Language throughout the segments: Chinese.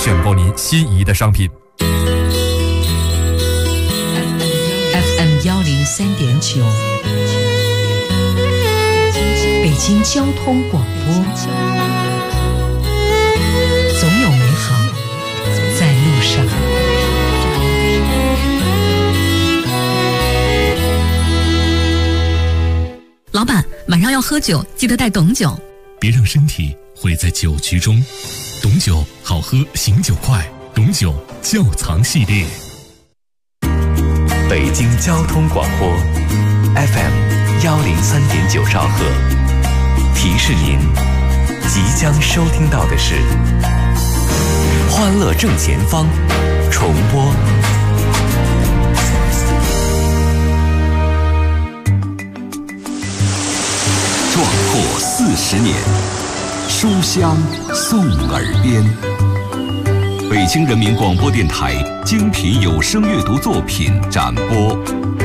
选购您心仪的商品。 FM 103.9，北京交通广播，总有美好在路上。 老板，晚上要喝酒，记得带董酒。 别让身体毁在酒局中。董酒好喝，醒酒快。董酒窖藏系列。 北京交通广播 FM 103.9兆赫，提示您即将收听到的是欢乐正前方重播。 壮阔40年，书香送耳边。北京人民广播电台精品有声阅读作品展播。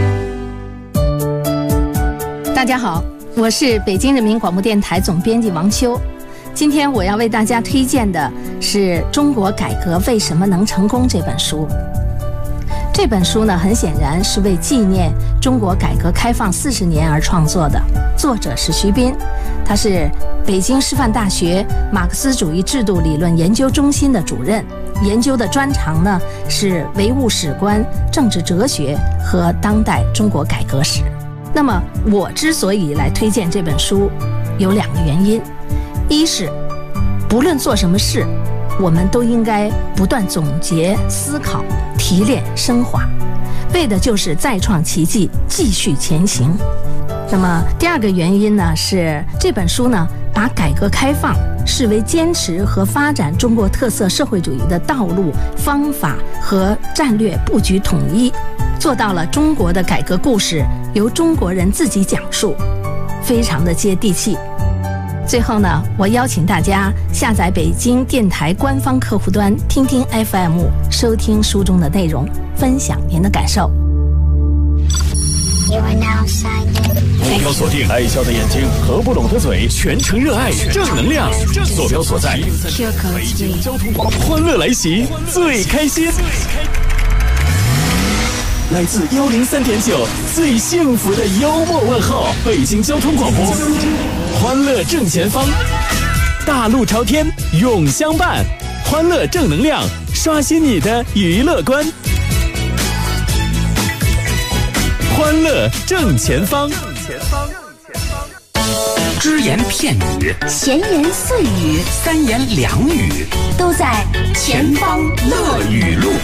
大家好，我是北京人民广播电台总编辑王秋。今天我要为大家推荐的是《中国改革为什么能成功》这本书。这本书呢，很显然是为纪念中国改革开放40年而创作的，作者是徐斌，他是北京师范大学马克思主义制度理论研究中心的主任，研究的专长呢是唯物史观、政治哲学和当代中国改革史。那么我之所以来推荐这本书，有2个原因。一是不论做什么事，我们都应该不断总结、思考、提炼、升华，为的就是再创奇迹，继续前行。那么第2个原因呢，是这本书呢把改革开放视为坚持和发展中国特色社会主义的道路、方法和战略布局统一，做到了中国的改革故事由中国人自己讲述，非常的接地气。最后呢，我邀请大家下载北京电台官方客户端听听 FM， 收听书中的内容，分享您的感受。 目标锁定，爱笑的眼睛和不拢的嘴，全程热爱正能量。坐标所在，北京交通广播，欢乐来袭，最开心。来自103.9最幸福的幽默问候，北京交通广播，欢乐正前方，大路朝天永相伴，欢乐正能量，刷新你的娱乐观。欢乐正前方， 只言片语， 闲言碎语， 三言两语， 都在前方乐语录。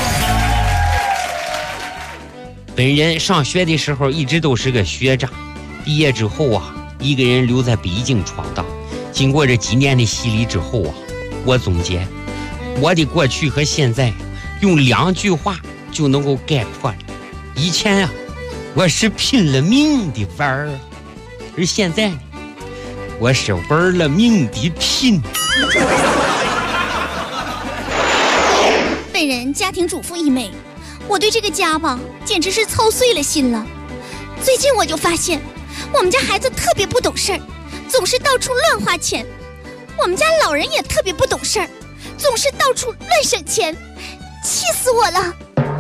本人上学的时候一直都是个学渣，毕业之后啊，一个人留在北京闯荡。经过这几年的洗礼之后啊，我总结我的过去和现在用2句话就能够概括了。以前啊，我是拼了命的玩儿，而现在我是玩了命的拼。 本人家庭主妇一枚，我对这个家吧，简直是操碎了心了。最近我就发现，我们家孩子特别不懂事儿，总是到处乱花钱；我们家老人也特别不懂事儿，总是到处乱省钱，气死我了。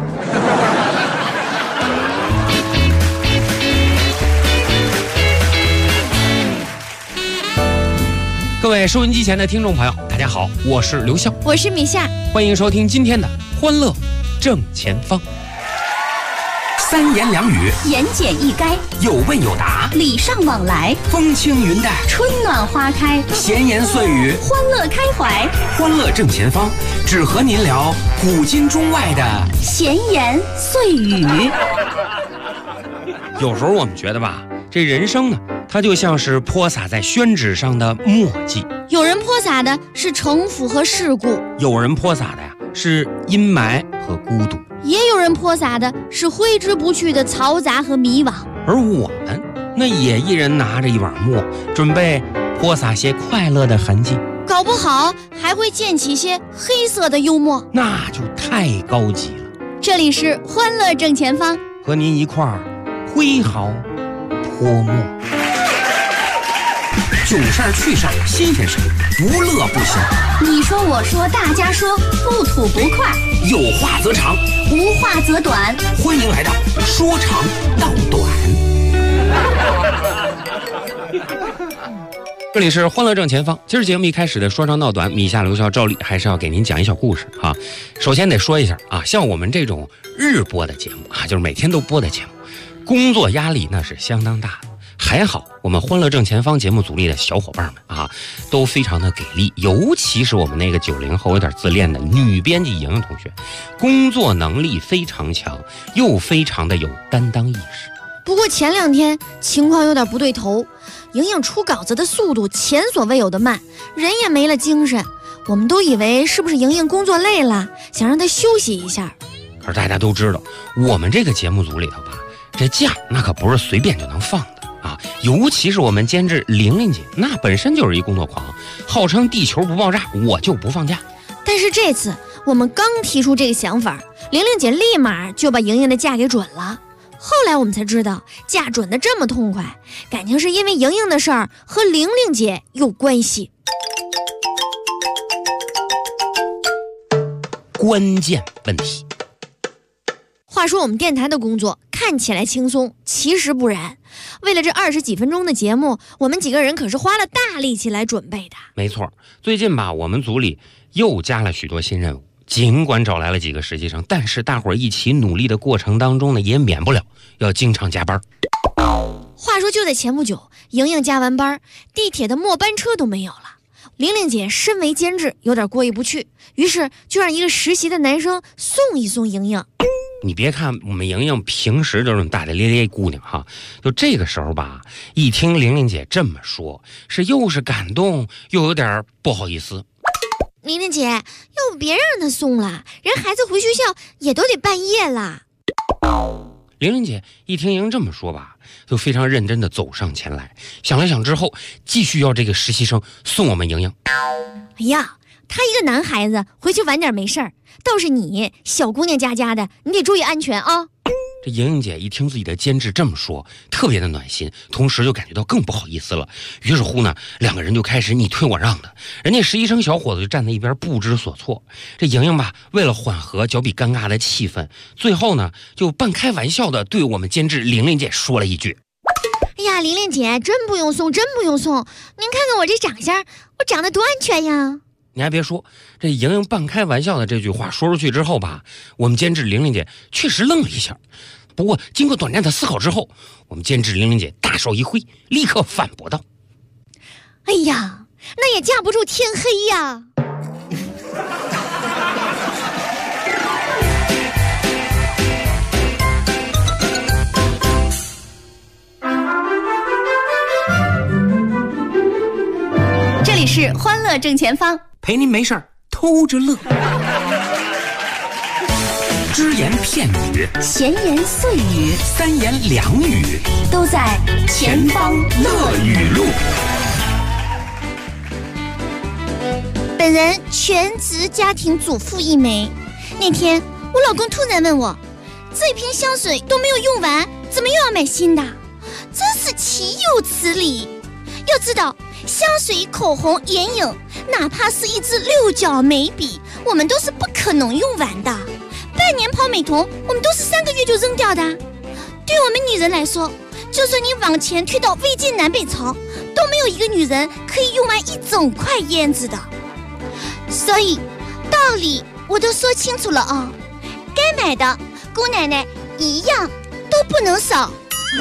各位收音机前的听众朋友，大家好，我是刘笑， 我是米夏， 欢迎收听今天的欢乐正前方。 三言两语， 言简意赅， 有问有答， 礼尚往来， 风轻云淡， 春暖花开， 闲言碎语， 欢乐开怀。 欢乐正前方，只和您聊古今中外的闲言碎语。 有时候我们觉得吧，这人生呢，它就像是泼洒在宣纸上的墨迹。 有人泼洒的是城府和世故， 有人泼洒的呀是阴霾和孤独， 也有人泼洒的是挥之不去的嘈杂和迷惘。 而我们那也一人拿着一碗墨，准备泼洒些快乐的痕迹， 搞不好还会溅起些黑色的幽默， 那就太高级了。 这里是欢乐正前方， 和您一块儿挥毫泼墨。 囧事儿、趣事儿、新鲜事儿，不乐不行。 你说我说大家说，不吐不快， 有话则长， 无话则短。 欢迎来到说长道短。 这里是欢乐正前方。今儿节目一开始的说长道短，米夏、刘笑、赵丽还是要给您讲一小故事啊。首先得说一下啊，像我们这种日播的节目啊，就是每天都播的节目，工作压力那是相当大的。还好我们欢乐正前方节目组里的小伙伴们啊，都非常的给力，尤其是我们那个90后有点自恋的女编辑莹莹同学，工作能力非常强，又非常的有担当意识。 不过前2天情况有点不对头，莹莹出稿子的速度前所未有的慢，人也没了精神。我们都以为是不是莹莹工作累了，想让她休息一下。 可是大家都知道，我们这个节目组里头吧，这假那可不是随便就能放的啊！尤其是我们监制玲玲姐，那本身就是一工作狂，号称地球不爆炸我就不放假。 但是这次我们刚提出这个想法，玲玲姐立马就把莹莹的假给准了。后来我们才知道，假准的这么痛快，感情是因为莹莹的事儿和玲玲姐有关系。 关键问题。 话说我们电台的工作看起来轻松，其实不然。为了这20几分钟的节目，我们几个人可是花了大力气来准备的。 没错，最近吧，我们组里又加了许多新任务。尽管找来了几个实习生，但是大伙儿一起努力的过程当中呢，也免不了要经常加班。 话说就在前不久，莹莹加完班，地铁的末班车都没有了。玲玲姐身为监制，有点过意不去，于是就让一个实习的男生送一送莹莹。 你别看我们莹莹平时这种大大咧咧姑娘哈，就这个时候吧，一听玲玲姐这么说，是又是感动又有点不好意思。 玲玲姐，要不别让她送了，人孩子回学校也都得半夜了。 玲玲姐一听莹这么说吧，就非常认真的走上前来，想了想之后，继续要这个实习生送我们莹莹。 哎呀，他一个男孩子回去晚点没事儿，倒是你小姑娘家的，你得注意安全啊。 这莹莹姐一听自己的监制这么说，特别的暖心，同时就感觉到更不好意思了。于是乎呢，两个人就开始你推我让的。人家实习生小伙子就站在一边不知所措。这莹莹吧，为了缓和脚比尴尬的气氛，最后呢就半开玩笑的对我们监制玲玲姐说了一句： 哎呀，玲玲姐，真不用送，真不用送，您看看我这长相，我长得多安全呀。 你还别说，这莹莹半开玩笑的这句话说出去之后吧，我们监制玲玲姐确实愣了一下。不过经过短暂的思考之后，我们监制玲玲姐大手一挥，立刻反驳道： 哎呀，那也架不住天黑呀。 这里是欢乐正前方， 陪您没事儿偷着乐。只言片语， 闲言碎语， 三言两语， 都在前方乐语录。 本人全职家庭主妇一枚。那天我老公突然问我，这瓶香水都没有用完，怎么又要买新的？真是岂有此理！要知道，香水、口红、眼影，哪怕是一支6角眉笔，我们都是不可能用完的。半年泡美瞳，我们都是3个月就扔掉的。对我们女人来说，就算你往前推到魏晋南北朝，都没有一个女人可以用完一整块胭脂的。所以道理我都说清楚了啊，该买的姑奶奶一样都不能少。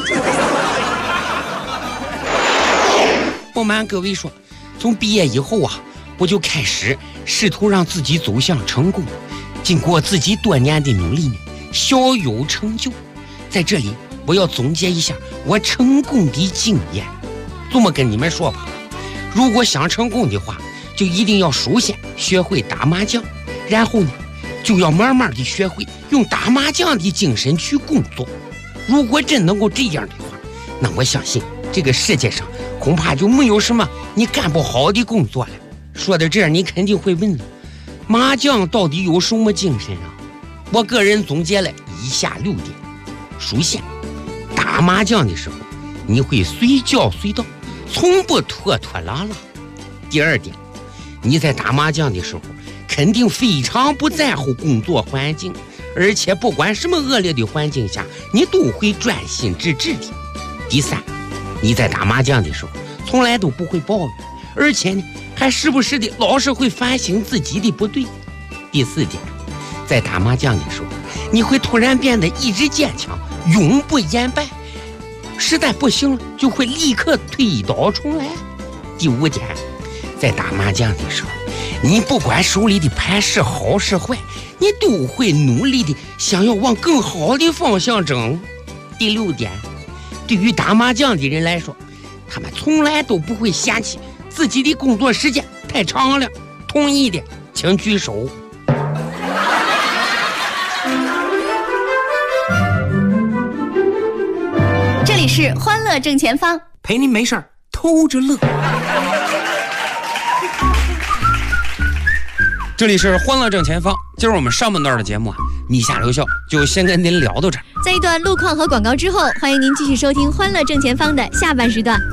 不瞒各位说，从毕业以后啊，我就开始试图让自己走向成功。经过自己多年的努力呢，小有成就。在这里，我要总结一下我成功的经验。这么跟你们说吧，如果想成功的话，就一定要首先学会打麻将，然后呢，就要慢慢的学会用打麻将的精神去工作。如果真能够这样的话，那我相信这个世界上恐怕就没有什么你干不好的工作了。说到这儿，你肯定会问了，麻将到底有什么精神啊？我个人总结了以下6点。首先，打麻将的时候，你会随叫随到， 从不拖拖拉拉。第二点，你在打麻将的时候肯定非常不在乎工作环境，而且不管什么恶劣的环境下，你都会专心致志的。第三，你在打麻将的时候从来都不会抱怨，而且呢还时不时的老是会反省自己的不对。第四点，在打麻将的时候你会突然变得意志坚强，永不言败，实在不行了就会立刻推倒重来。第五点，在打麻将的时候，你不管手里的牌是好是坏，你都会努力的想要往更好的方向整。第六点，对于打麻将的人来说，他们从来都不会嫌弃自己的工作时间太长了。同意的请举手。 这里是欢乐正前方， 陪您没事偷着乐。 这里是欢乐正前方，今儿我们上半段的节目米下留校就先跟您聊到这儿。 在一段路况和广告之后，欢迎您继续收听欢乐正前方的下半时段。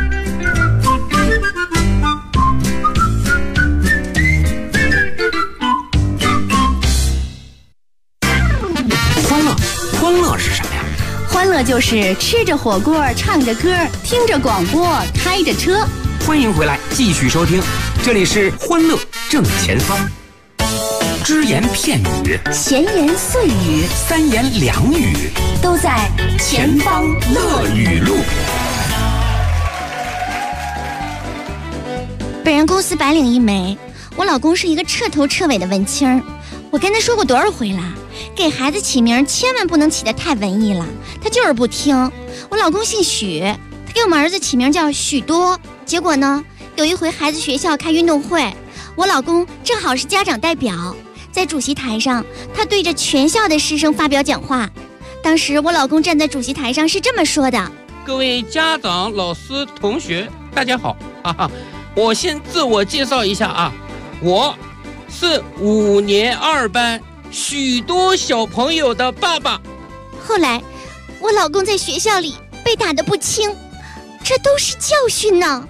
欢乐是什么呀？ 欢乐就是吃着火锅，唱着歌，听着广播，开着车。 欢迎回来，继续收听，这里是欢乐正前方。只言片语， 闲言碎语， 三言两语， 都在前方乐语录。 本人公司白领一枚，我老公是一个彻头彻尾的文青儿。我跟他说过多少回了，给孩子起名千万不能起得太文艺了，他就是不听。我老公姓许，他给我们儿子起名叫许多。结果呢，有一回孩子学校开运动会，我老公正好是家长代表，在主席台上，他对着全校的师生发表讲话。当时我老公站在主席台上是这么说的： 各位家长、老师、同学，大家好，哈哈，我先自我介绍一下啊，我是5年2班许多小朋友的爸爸。 后来我老公在学校里被打得不轻，这都是教训呢。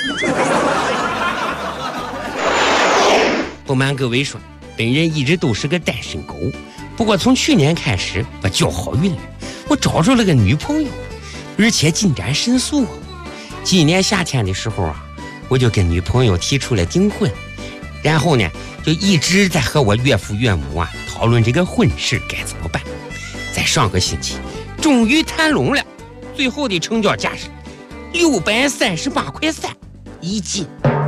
不瞒各位说，本人一直都是个单身狗，不过从去年开始我交好运了，我找着了个女朋友，而且进展神速。今年夏天的时候啊，我就跟女朋友提出了订婚，然后呢就一直在和我岳父岳母讨论这个婚事该怎么办。在上个星期终于谈拢了，最后的成交价是638块3一斤。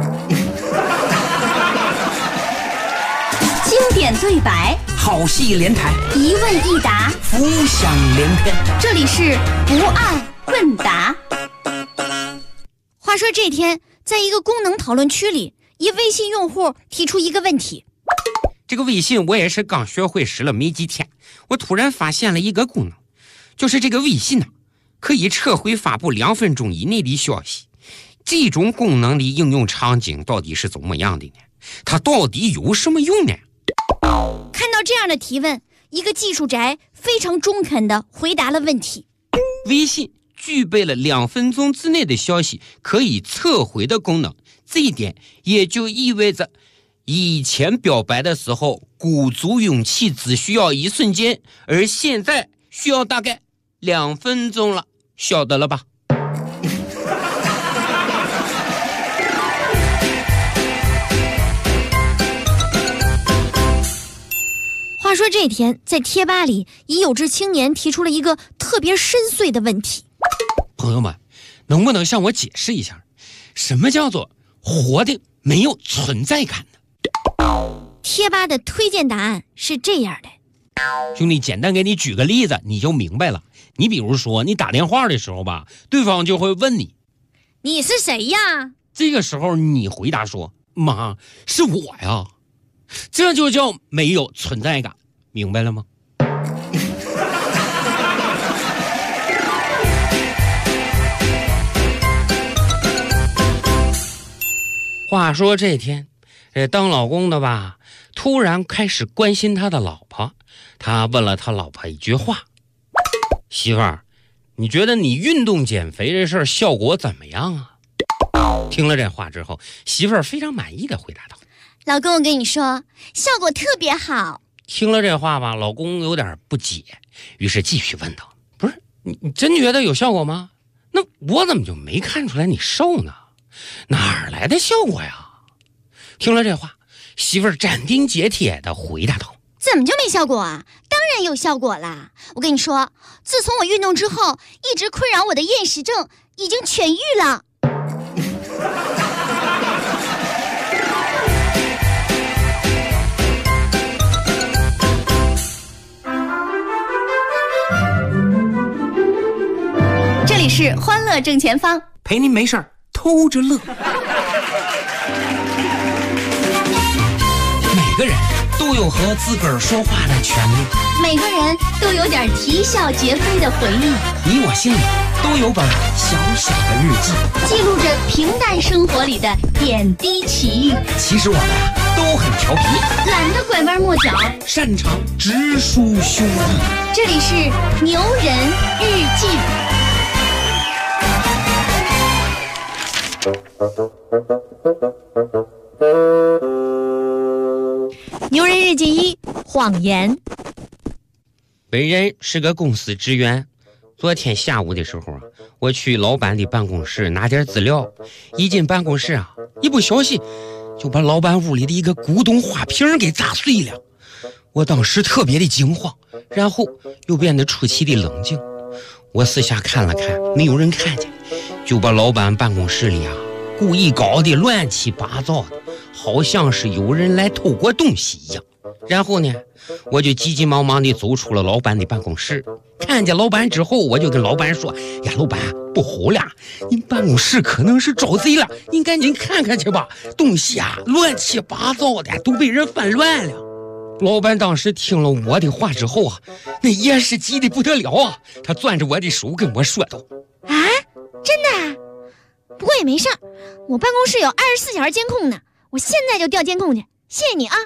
经典对白， 好戏连台， 一问一答， 浮想联翩。 这里是不二问答。 话说这天，在一个功能讨论区里，一微信用户提出一个问题。 这个微信我也是刚学会使了没几天，我突然发现了一个功能，就是这个微信可以撤回发布2分钟以内的消息。这种功能的应用场景到底是怎么样的呢？它到底有什么用呢？ 看到这样的提问，一个技术宅非常中肯地回答了问题。 微信具备了2分钟之内的消息可以撤回的功能，这一点也就意味着以前表白的时候鼓足勇气只需要1瞬间，而现在需要大概2分钟了，晓得了吧？ 话说这天，在贴吧里，一有志青年提出了一个特别深邃的问题。 朋友们，能不能向我解释一下，什么叫做活的没有存在感呢？ 贴吧的推荐答案是这样的。 兄弟，简单给你举个例子，你就明白了。你比如说，你打电话的时候吧，对方就会问你：“ 你是谁呀？” 这个时候你回答说：“妈，是我呀。”这就叫没有存在感，明白了吗？话说这天，当老公的吧，突然开始关心他的老婆。他问了他老婆一句话：“媳妇儿，你觉得你运动减肥这事儿效果怎么样啊？” 听了这话之后，媳妇儿非常满意的回答道： 老公，我跟你说，效果特别好。 听了这话吧，老公有点不解，于是继续问道：不是你真觉得有效果吗？那我怎么就没看出来你瘦呢？哪儿来的效果呀？听了这话，媳妇儿斩钉截铁地回答道： 怎么就没效果啊？当然有效果啦！我跟你说，自从我运动之后，一直困扰我的厌食症已经痊愈了。 这里是欢乐正前方， 陪您没事儿偷着乐。每个人都有和自个儿说话的权利， 每个人都有点啼笑皆非的回忆， 你我心里都有本小小的日记， 记录着平淡生活里的点滴奇遇。 其实我们都很调皮， 懒得拐弯抹角， 擅长直抒胸臆。 这里是牛人日记。牛人日记一：谎言。 本人是个公司职员，昨天下午的时候啊，我去老板的办公室拿点资料，一进办公室啊，一不小心就把老板屋里的一个古董花瓶给砸碎了。我当时特别的惊慌，然后又变得出奇的冷静。我四下看了看，没有人看见，就把老板办公室里啊故意搞得乱七八糟的，好像是有人来偷过东西一样。然后呢，我就急急忙忙地走出了老板的办公室。看见老板之后，我就跟老板说：呀，老板，不好了，您办公室可能是招贼了，您赶紧看看去吧，东西啊乱七八糟的，都被人翻乱了。老板当时听了我的话之后啊，那也是急得不得了啊，他攥着我的手跟我说道： 啊，真的啊？不过也没事儿，我办公室有24小时监控呢，我现在就调监控去，谢谢你啊。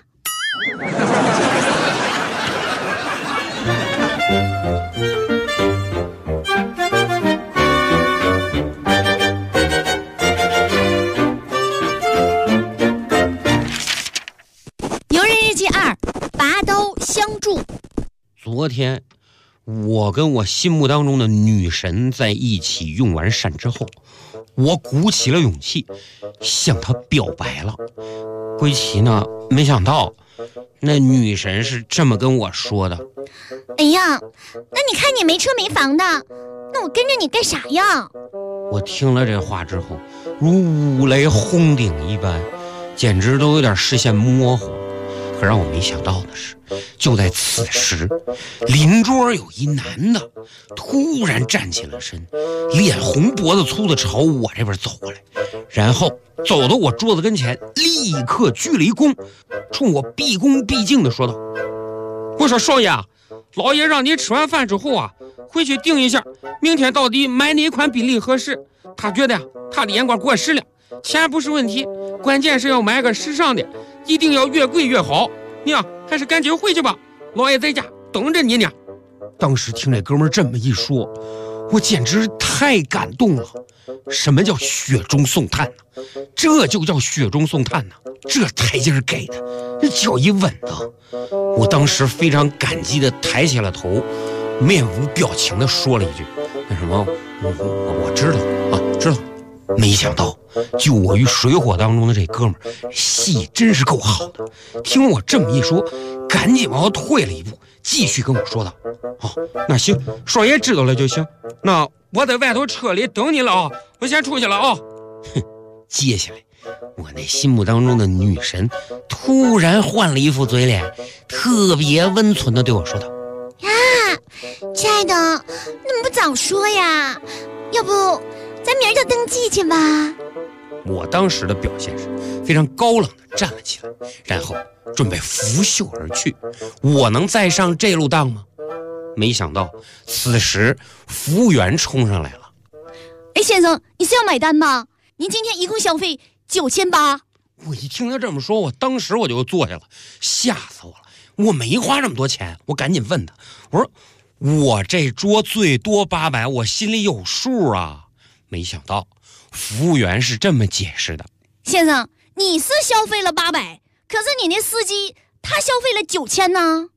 牛人日记2：拔刀相助。 昨天我跟我心目当中的女神在一起用完膳之后，我鼓起了勇气向她表白了。归期呢，没想到那女神是这么跟我说的： 哎呀，那你看你没车没房的，那我跟着你干啥呀？ 我听了这话之后，如五雷轰顶一般，简直都有点视线模糊。可让我没想到的是，就在此时，邻桌有一男的突然站起了身，脸红脖子粗的朝我这边走过来，然后走到我桌子跟前，立刻鞠了一躬，冲我毕恭毕敬地说道：我说少爷，老爷让你吃完饭之后啊，回去定一下明天到底买哪款宾利合适。他觉得呀，他的眼光过时了，钱不是问题，关键是要买个时尚的，一定要越贵越好。你啊，还是赶紧回去吧，老爷在家等着你呢。当时听这哥们这么一说，我简直太感动了。什么叫雪中送炭呢？这就叫雪中送炭呢，这台阶给的，这脚一稳的。我当时非常感激的抬起了头，面无表情的说了一句：那什么，我知道啊，知道。没想到救我于水火当中的这哥们儿戏真是够好的，听我这么一说，赶紧往后退了一步，继续跟我说道：那行，少爷知道了就行，那我在外头车里等你了啊，我先出去了啊。哼，接下来我那心目当中的女神突然换了一副嘴脸，特别温存的对我说道： 亲爱的，你怎么不早说呀？要不咱明儿就登记去吧。 我当时的表现是非常高冷的站了起来，然后准备拂袖而去。我能再上这路当吗？没想到此时服务员冲上来了。 哎，先生，你是要买单吗？您今天一共消费9800。 我一听他这么说，我当时我就坐下了，吓死我了。我没花这么多钱，我赶紧问他，我说我这桌最多800，我心里有数啊。没想到服务员是这么解释的： 先生，你是消费了800，可是你那司机他消费了9000呢。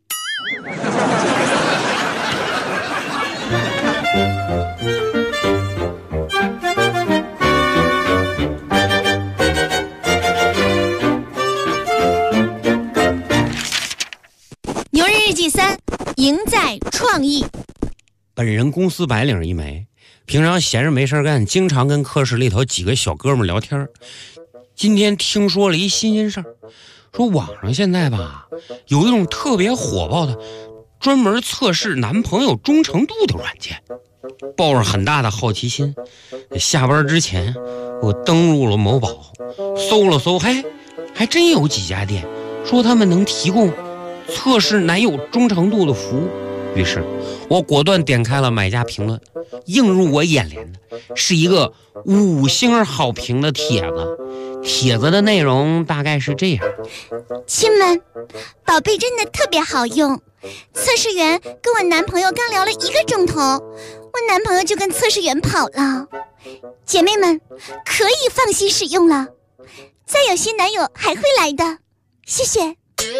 牛日日记3，赢在创意。 本人公司白领一枚，平常闲着没事干，经常跟课室里头几个小哥们聊天。今天听说了一新鲜事儿，说网上现在吧有一种特别火爆的专门测试男朋友忠诚度的软件。抱着很大的好奇心，下班之前我登录了某宝，搜了搜，还真有几家店说他们能提供测试男友忠诚度的服务。于是我果断点开了买家评论，映入我眼帘的是一个5星好评的帖子。帖子的内容大概是这样： 亲们，宝贝真的特别好用。测试员跟我男朋友刚聊了1个钟头，我男朋友就跟测试员跑了。姐妹们可以放心使用了，再有新男友还会来的，谢谢。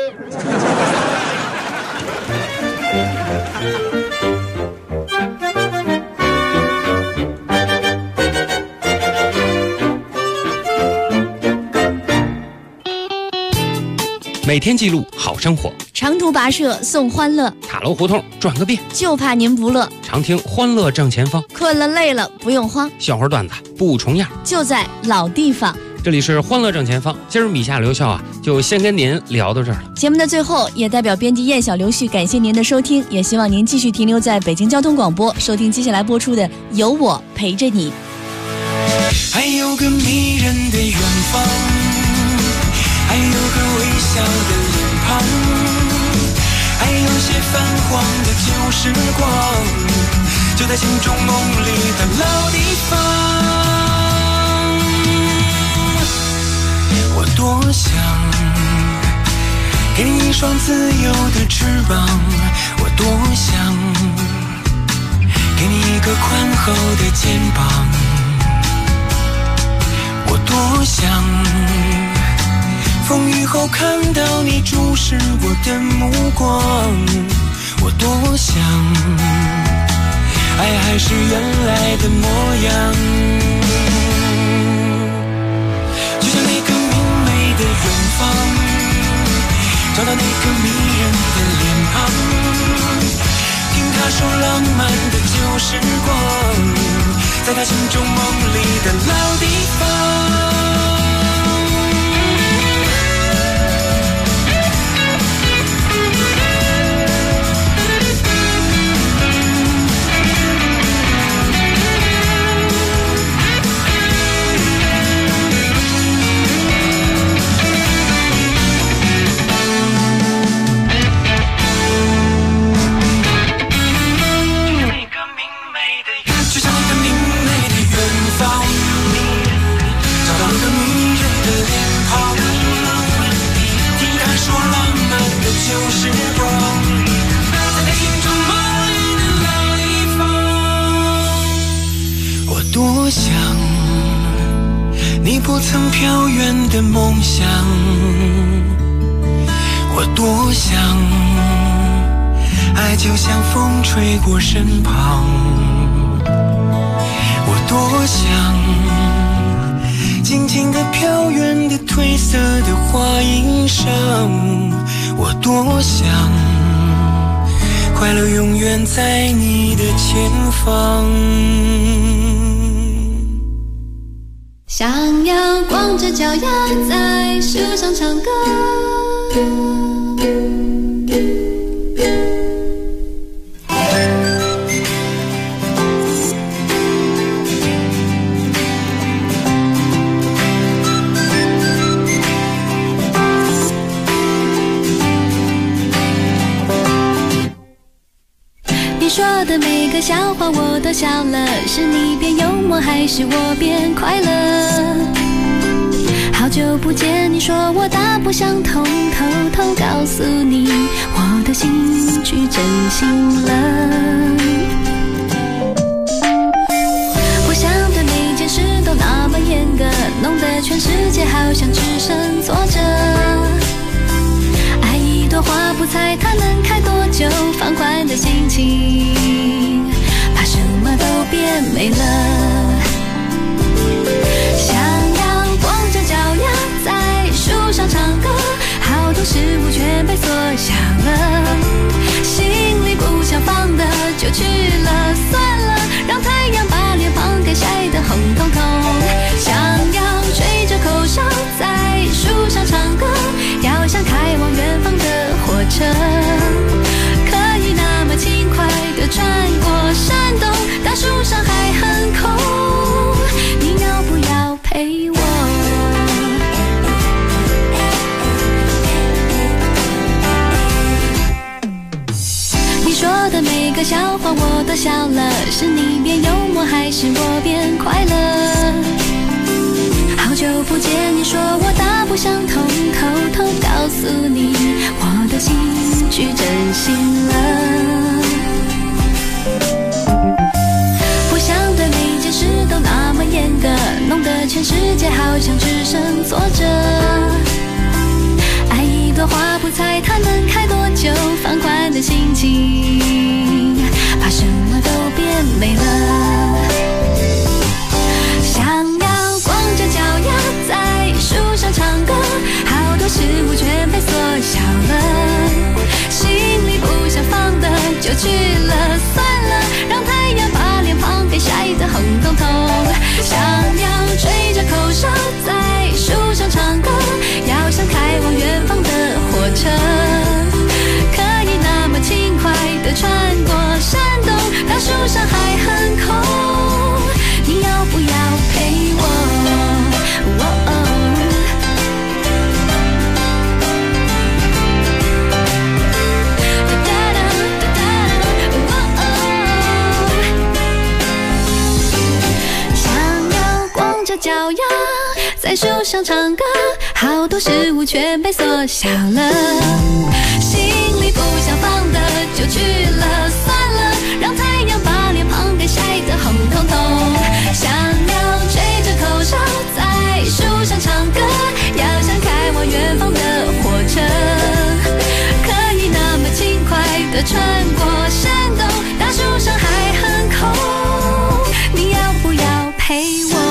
每天记录好生活， 长途跋涉送欢乐， 塔楼胡同转个遍， 就怕您不乐。 常听欢乐正前方， 困了累了不用慌， 笑话段子不重样， 就在老地方。 这里是欢乐正前方，今儿米夏刘笑就先跟您聊到这儿了。 节目的最后，也代表编辑燕小刘旭感谢您的收听，也希望您继续停留在北京交通广播，收听接下来播出的《有我陪着你》。 还有个迷人的远方，还有个微笑的脸庞，还有些泛黄的旧时光，就在心中梦里的老地方。我多想给你一双自由的翅膀，我多想给你一个宽厚的肩膀，我多想风雨后看到你注视我的目光，我多想爱还是原来的模样，就像那个明媚的远方，找到那个迷人的脸庞，听他说浪漫的旧时光，在他心中梦里的老地方。旧时光，在他心中梦里的老地方。我多想你不曾飘远的梦想，我多想爱就像风吹过身旁，我多想静静地飘远的褪色的花衣裳，我多想快乐永远在你的前方， 想要光着脚丫在树上唱歌，说的每个笑话我都笑了，是你变幽默还是我变快乐？好久不见，你说我大不相同，偷偷告诉你我的心去真心了。我想的每件事都那么情，怕什么都变没了。想要光着脚丫在树上唱歌，好多事物全被缩小了，心里不想放的就去了，算了，让太阳把脸庞给晒得红彤彤。想要吹着口哨在树上唱歌，要像开往远方的火车，可以那么轻快地穿过山洞，大树上还很空，你要不要陪我？你说的每个笑话我都笑了，是你变幽默还是我变快乐？好久不见，你说我大不相同，偷偷告诉你我的心去真心了。不想对每件事都那么严格，弄得全世界好像只剩挫折。爱一朵花不猜它能开多久，放宽的心情，怕什么都变没了。想要光着脚丫在树上唱歌，好多事物全被缩小了，心里不想放的就去了，算了，让太阳把脸庞给晒得红彤彤。想要吹着口哨在树上唱歌，要像开往远方的火车，可以那么轻快地穿过山洞，大树上还很空，你要不要陪我？想要光着脚丫在树上唱歌，好多事物全被缩小了，心里不想放的就去了，算了，让太阳把脸庞给晒得红彤彤。想要吹着口哨在树上唱歌，要像开往远方的火车，可以那么轻快地穿过山洞，大树上还很空，你要不要陪我？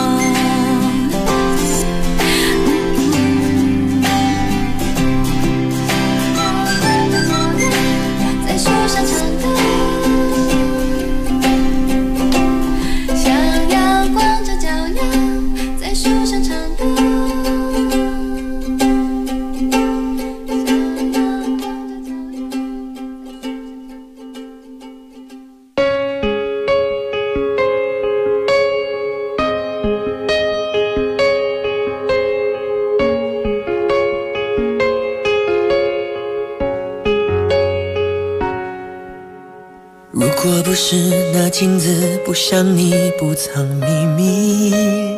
不是那镜子不像你不藏秘密，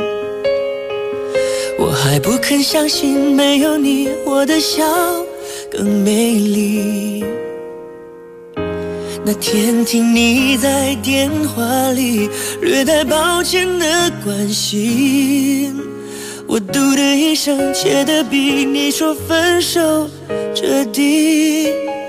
我还不肯相信没有你我的笑更美丽。那天听你在电话里略带抱歉的关心，我嘟的一声切得比你说分手彻底。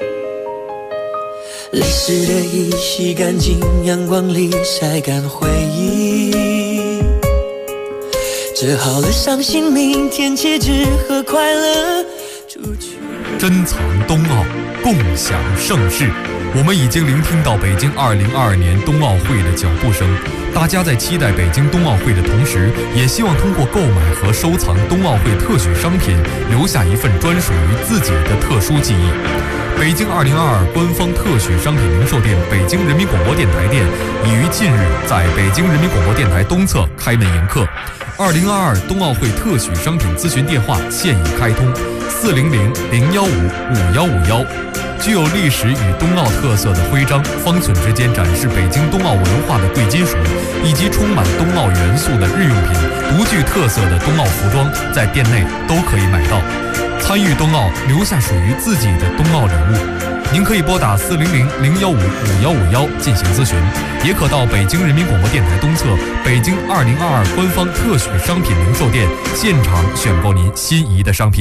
历史的衣洗干净，阳光里晒干回忆，折好了伤心，明天起只和快乐出去。 珍藏冬奥，共享盛世。我们已经聆听到北京2022年冬奥会的脚步声，大家在期待北京冬奥会的同时，也希望通过购买和收藏冬奥会特许商品，留下一份专属于自己的特殊记忆。北京2022官方特许商品零售店北京人民广播电台店已于近日在北京人民广播电台东侧开门迎客。2022冬奥会特许商品咨询电话现已开通，400-015-5151。具有历史与冬奥特色的徽章，方寸之间展示北京冬奥文化的贵金属，以及充满冬奥元素的日用品、独具特色的冬奥服装，在店内都可以买到。参与冬奥，留下属于自己的冬奥礼物。您可以拨打400-015-5151进行咨询，也可到北京人民广播电台东侧北京2022官方特许商品零售店现场选购您心仪的商品。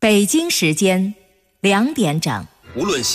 北京时间2点整。 无论